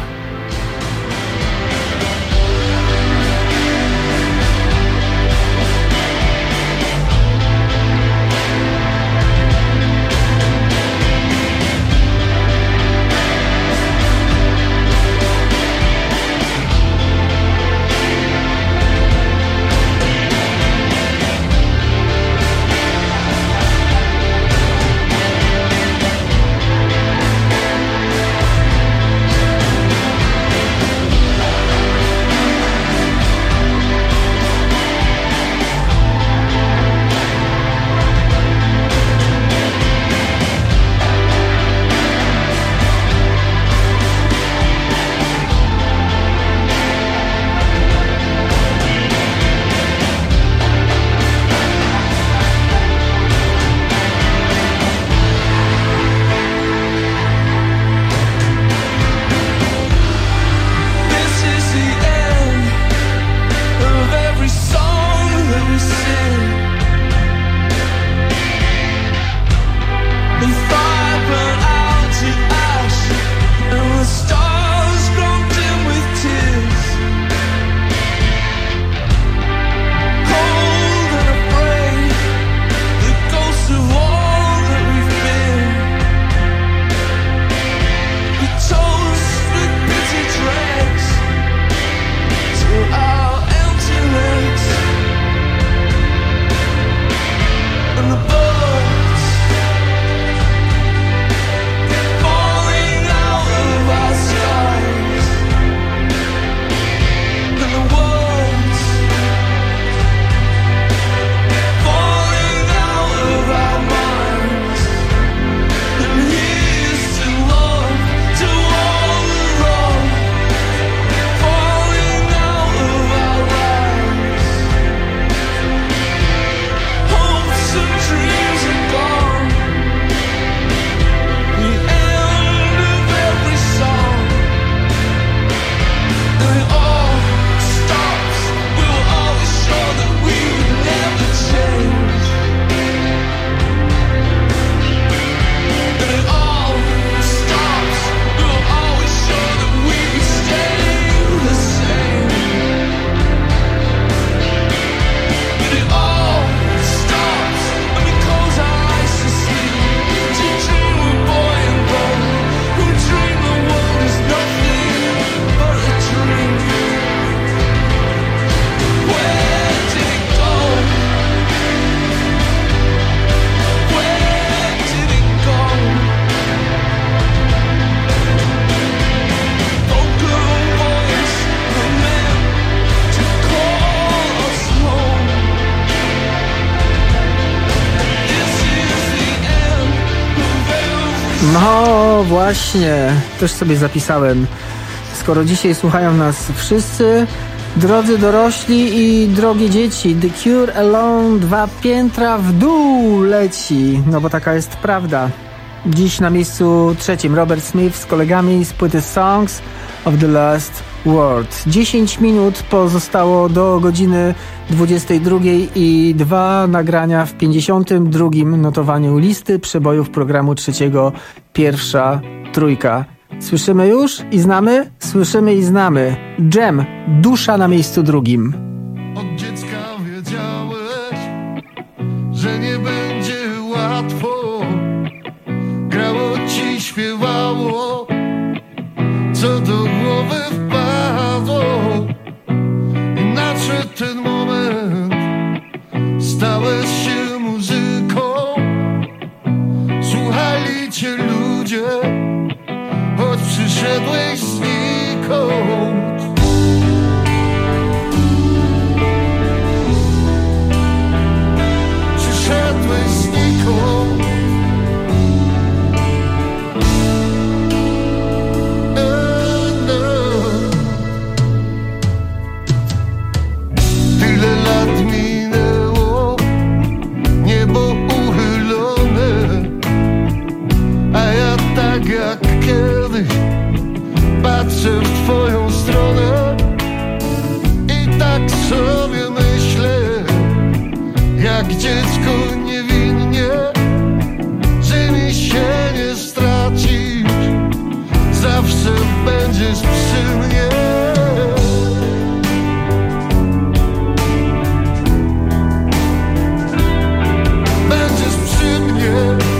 No właśnie, też sobie zapisałem. Skoro dzisiaj słuchają nas wszyscy, drodzy dorośli i drogie dzieci, The Cure Alone dwa piętra w dół leci. No bo taka jest prawda. Dziś na miejscu trzecim Robert Smith z kolegami z płyty Songs of the Last Word. dziesięć minut pozostało do godziny dwudziestej drugiej i dwa nagrania w pięćdziesiątym drugim notowaniu listy przebojów programu trzeciego. Pierwsza trójka. Słyszymy już i znamy? Słyszymy i znamy. Dżem, Dusza na miejscu drugim. Od dziecka wiedziałeś, że nie będzie łatwo. Grało ci, śpiewało, co do głowy wpadło. I nadszedł ten moment, stałeś się muzyką. Słuchali cię ludzie, przyszedłeś znikąd. Przyszedłeś znikąd. Tyle lat minęło, niebo uchylone, a ja tak jak kiedyś patrzę w twoją stronę i tak sobie myślę, jak dziecko niewinnie, że mi się nie stracisz, zawsze będziesz przy mnie. Będziesz przy mnie.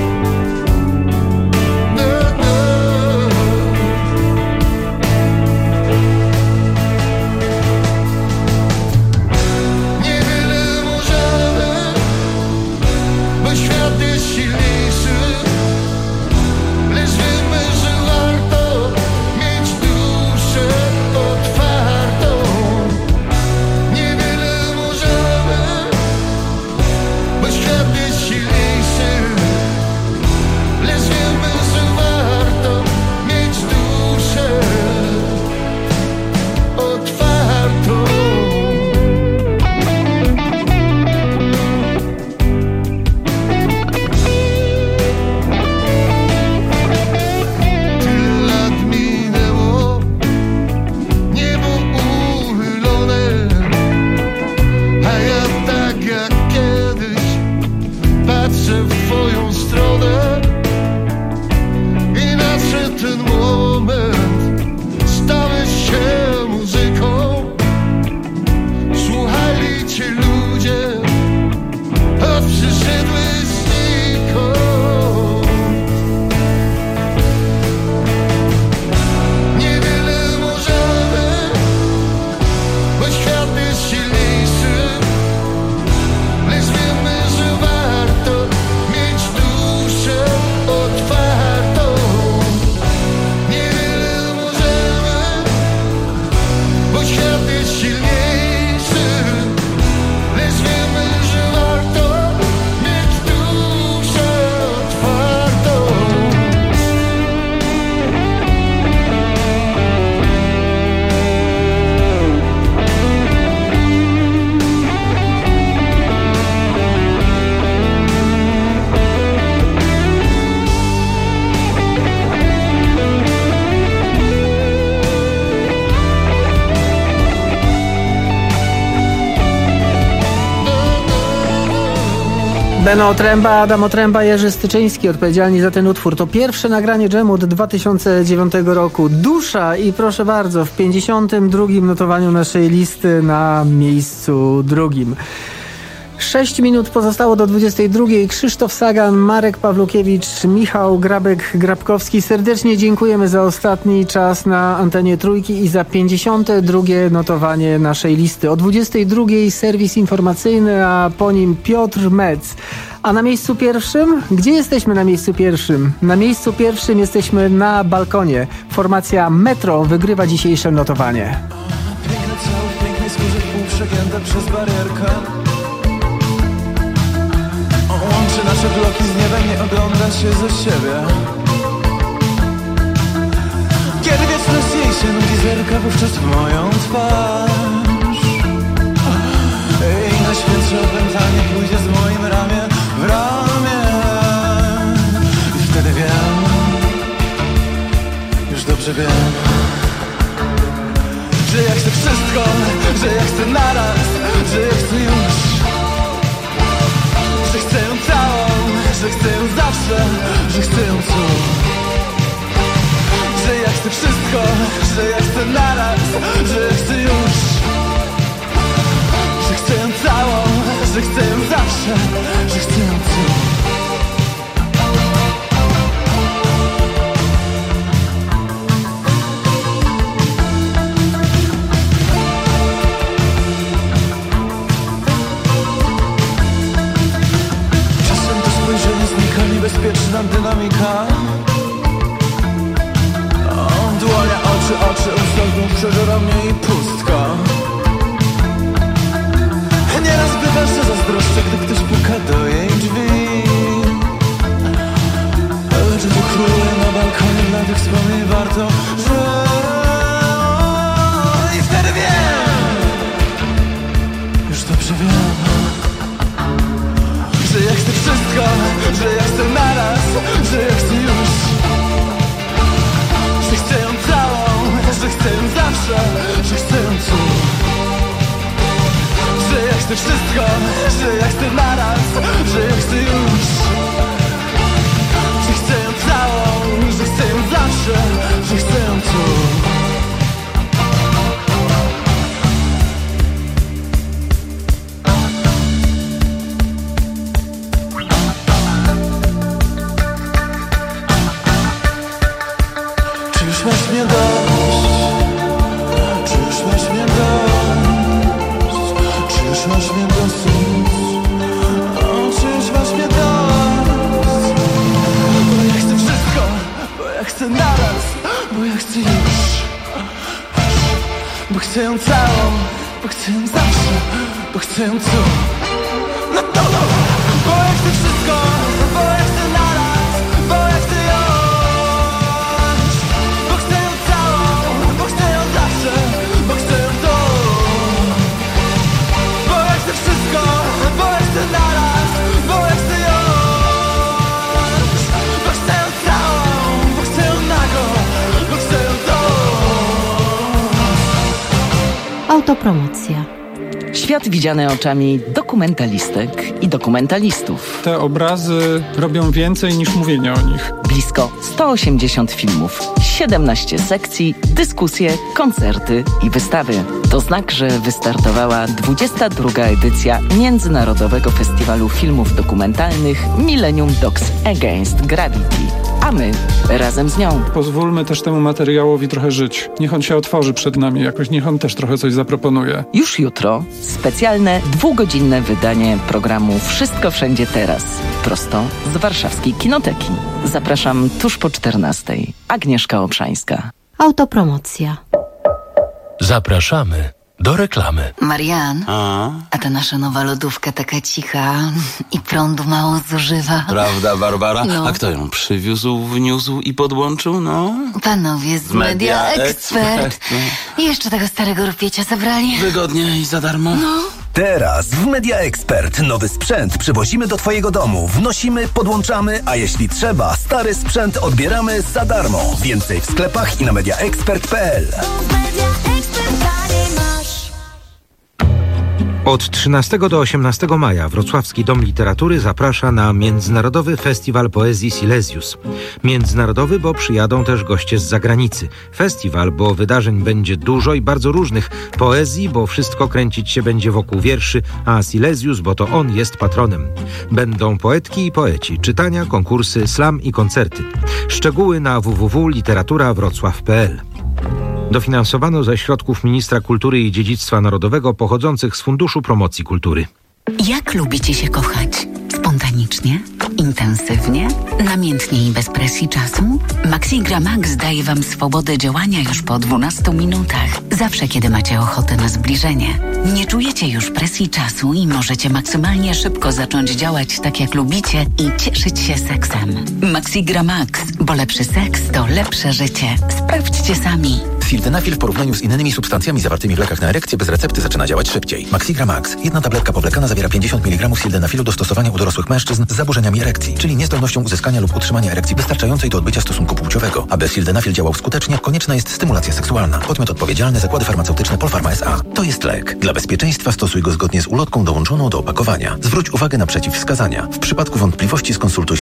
Beno Otręba, Adam Otręba, Jerzy Styczyński odpowiedzialni za ten utwór. To pierwsze nagranie dżemu od dwa tysiące dziewiątego roku. Dusza i proszę bardzo, w pięćdziesiątym drugim notowaniu naszej listy na miejscu drugim. Sześć minut pozostało do dwudziestej drugiej. Krzysztof Sagan, Marek Pawlukiewicz, Michał Grabek-Grabkowski. Serdecznie dziękujemy za ostatni czas na antenie Trójki i za pięćdziesiąte drugie notowanie naszej listy. O dwudziestej drugiej serwis informacyjny, a po nim Piotr Metz. A na miejscu pierwszym? Gdzie jesteśmy na miejscu pierwszym? Na miejscu pierwszym jesteśmy na balkonie. Formacja Metro wygrywa dzisiejsze notowanie. Piękne ciało w pięknej skórze, półprzegięte przez barierkę. Łączy nasze bloki z niebem, nie ogląda się ze siebie. Kiedy wieczność jej się nudzi, zerka wówczas w moją twarz. I na świecie opętanie pójdzie z moim ramię w ramię. I wtedy wiem, już dobrze wiem, że ja chcę wszystko, że ja chcę naraz, że ja chcę już. Że chcę ją całą, że chcę ją zawsze, że chcę ją tu. Że ja chcę wszystko, że ja chcę naraz, że ja chcę już. Że chcę ją całą, że chcę ją zawsze, że chcę ją tu. Bezpieczna dynamika. przeżera mnie i pustka. Nieraz bywa, że zazdroszczę, gdy ktoś puka do jej drzwi. Ale czy to króluje na balkonie, dla tych wspomnień warto, że... I wtedy wiem, już dobrze wiem, że ja chcę wszystko, że ja chcę naraz, że ja chcę już, że chcę ją całą, że chcę ją zawsze, że chcę ją tu. Że ja chcę wszystko, że ja chcę naraz, że ja chcę już, że chcę ją całą, że chcę ją zawsze, że chcę ją tu. Czy już masz mnie dość? Czy już masz mnie dość? Czy już masz mnie dosyć? O, czy już masz mnie dość? Bo ja chcę wszystko, bo ja chcę naraz, bo ja chcę już, bo chcę ją całą, bo chcę ją zawsze, bo chcę ją tu. No to no, bo ja chcę wszystko, bo ja chcę naraz, bo ja chcę już, bo chcę ją całą, bo chcę ją zawsze, bo chcę ją tu. Bo ja chcę wszystko, bo ja chcę naraz, bo ja chcę już, bo chcę ją całą, bo chcę ją nago, bo chcę ją tu. Autopromocja. Świat widziany oczami dokumentalistek i dokumentalistów. Te obrazy robią więcej niż mówienie o nich. Blisko sto osiemdziesiąt filmów, siedemnaście sekcji, dyskusje, koncerty i wystawy. To znak, że wystartowała dwudziesta druga edycja Międzynarodowego Festiwalu Filmów Dokumentalnych Millennium Docs Against Gravity. A my razem z nią. Pozwólmy też temu materiałowi trochę żyć. Niech on się otworzy przed nami jakoś, niech on też trochę coś zaproponuje. Już jutro specjalne dwugodzinne wydanie programu Wszystko Wszędzie Teraz. Prosto z warszawskiej Kinoteki. Zapraszam tuż po czternastej. Agnieszka Obszańska. Autopromocja. Zapraszamy do reklamy. Marian, a? a ta nasza nowa lodówka taka cicha i prądu mało zużywa. Prawda, Barbara? No. A kto ją przywiózł, wniósł i podłączył? No? Panowie z, z Media, Media Expert. Expert. I jeszcze tego starego rupiecia zabrali. Wygodnie i za darmo. No. Teraz w Media Expert nowy sprzęt przywozimy do twojego domu. Wnosimy, podłączamy, a jeśli trzeba, stary sprzęt odbieramy za darmo. Więcej w sklepach i na media expert kropka p l. Od trzynastego do osiemnastego maja Wrocławski Dom Literatury zaprasza na Międzynarodowy Festiwal Poezji Silesius. Międzynarodowy, bo przyjadą też goście z zagranicy. Festiwal, bo wydarzeń będzie dużo i bardzo różnych. Poezji, bo wszystko kręcić się będzie wokół wierszy, a Silesius, bo to on jest patronem. Będą poetki i poeci, czytania, konkursy, slam i koncerty. Szczegóły na w w w kropka literatura wrocław kropka p l. Dofinansowano ze środków Ministra Kultury i Dziedzictwa Narodowego pochodzących z Funduszu Promocji Kultury. Jak lubicie się kochać? Spontanicznie? Intensywnie? Namiętnie i bez presji czasu? Maxigra Max daje Wam swobodę działania już po dwunastu minutach. Zawsze, kiedy macie ochotę na zbliżenie. Nie czujecie już presji czasu i możecie maksymalnie szybko zacząć działać tak, jak lubicie i cieszyć się seksem. Maxigra Max, bo lepszy seks to lepsze życie. Sprawdźcie sami. Sildenafil w porównaniu z innymi substancjami zawartymi w lekach na erekcję bez recepty zaczyna działać szybciej. Maxigra Max. Jedna tabletka powlekana zawiera pięćdziesiąt miligramów sildenafilu do stosowania u dorosłych mężczyzn z zaburzeniami erekcji, czyli niezdolnością uzyskania lub utrzymania erekcji wystarczającej do odbycia stosunku płciowego. Aby sildenafil działał skutecznie, konieczna jest stymulacja seksualna. Podmiot odpowiedzialny Zakłady Farmaceutyczne Polpharma S A. To jest lek. Dla bezpieczeństwa stosuj go zgodnie z ulotką dołączoną do opakowania. Zwróć uwagę na przeciwwskazania. W przypadku wątpliwości skonsultuj